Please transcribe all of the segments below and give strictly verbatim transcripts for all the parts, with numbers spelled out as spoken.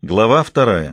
Глава вторая.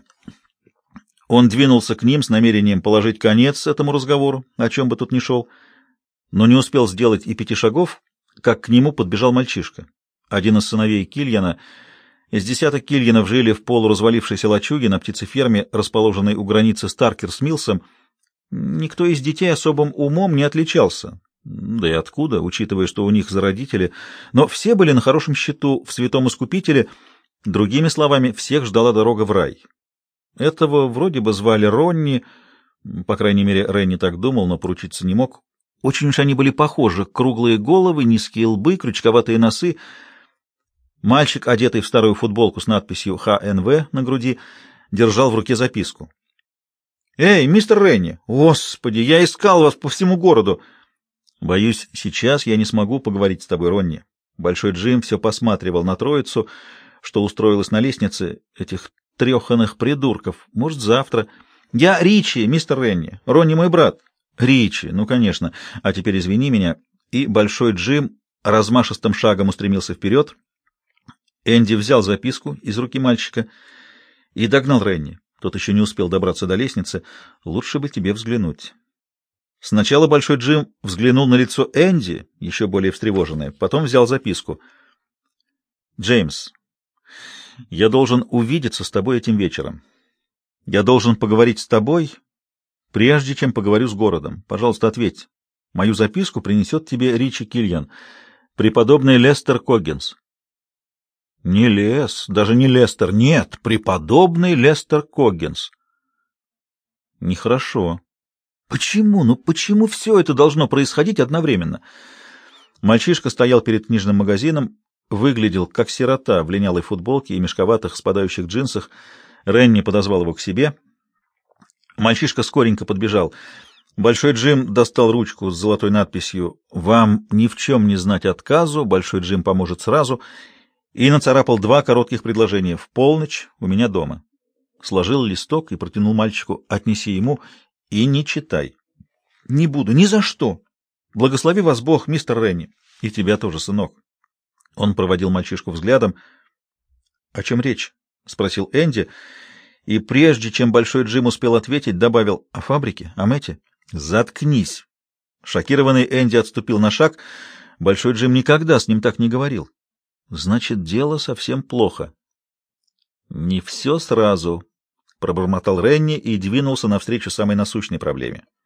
Он двинулся к ним с намерением положить конец этому разговору, о чем бы тут ни шел, но не успел сделать и пяти шагов, как к нему подбежал мальчишка, один из сыновей Кильяна. Из десяток Кильянов жили в полуразвалившейся лачуге на птицеферме, расположенной у границы Старкер с Милсом. Никто из детей особым умом не отличался, да и откуда, учитывая, что у них за родители, но все были на хорошем счету в Святом Искупителе. Другими словами, всех ждала дорога в рай. Этого вроде бы звали Ронни, по крайней мере, Ренни так думал, но поручиться не мог. Очень уж они были похожи: круглые головы, низкие лбы, крючковатые носы. Мальчик, одетый в старую футболку с надписью Х Н В на груди, держал в руке записку. «Эй, мистер Ренни! Господи, я искал вас по всему городу!» «Боюсь, сейчас я не смогу поговорить с тобой, Ронни». Большой Джим все посматривал на троицу, что устроилась на лестнице, этих треханых придурков. Может, завтра. «Я Ричи, мистер Ренни. Ронни мой брат». «Ричи, ну, конечно. А теперь извини меня». И Большой Джим размашистым шагом устремился вперед. Энди взял записку из руки мальчика и догнал Ренни. Тот еще не успел добраться до лестницы. «Лучше бы тебе взглянуть». Сначала Большой Джим взглянул на лицо Энди, еще более встревоженное, потом взял записку. «Джеймс, я должен увидеться с тобой этим вечером. Я должен поговорить с тобой, прежде чем поговорю с городом. Пожалуйста, ответь. Мою записку принесет тебе Ричи Кильян, преподобный Лестер Коггинс». «Не Лес, даже не Лестер, нет, преподобный Лестер Коггинс». «Нехорошо. Почему? Ну почему все это должно происходить одновременно?» Мальчишка стоял перед книжным магазином, выглядел как сирота в линялой футболке и мешковатых спадающих джинсах. Ренни подозвал его к себе. Мальчишка скоренько подбежал. Большой Джим достал ручку с золотой надписью «Вам ни в чем не знать отказу, Большой Джим поможет сразу», и нацарапал два коротких предложения: «В полночь у меня дома». Сложил листок и протянул мальчику: «Отнеси ему и не читай». «Не буду, ни за что. Благослови вас Бог, мистер Ренни. И тебя тоже, сынок». Он проводил мальчишку взглядом. «О чем речь?» — спросил Энди, и прежде чем Большой Джим успел ответить, добавил: «О фабрике? О Мэтте?» «Заткнись!» Шокированный Энди отступил на шаг. Большой Джим никогда с ним так не говорил. «Значит, дело совсем плохо». «Не все сразу», — пробормотал Ренни и двинулся навстречу самой насущной проблеме.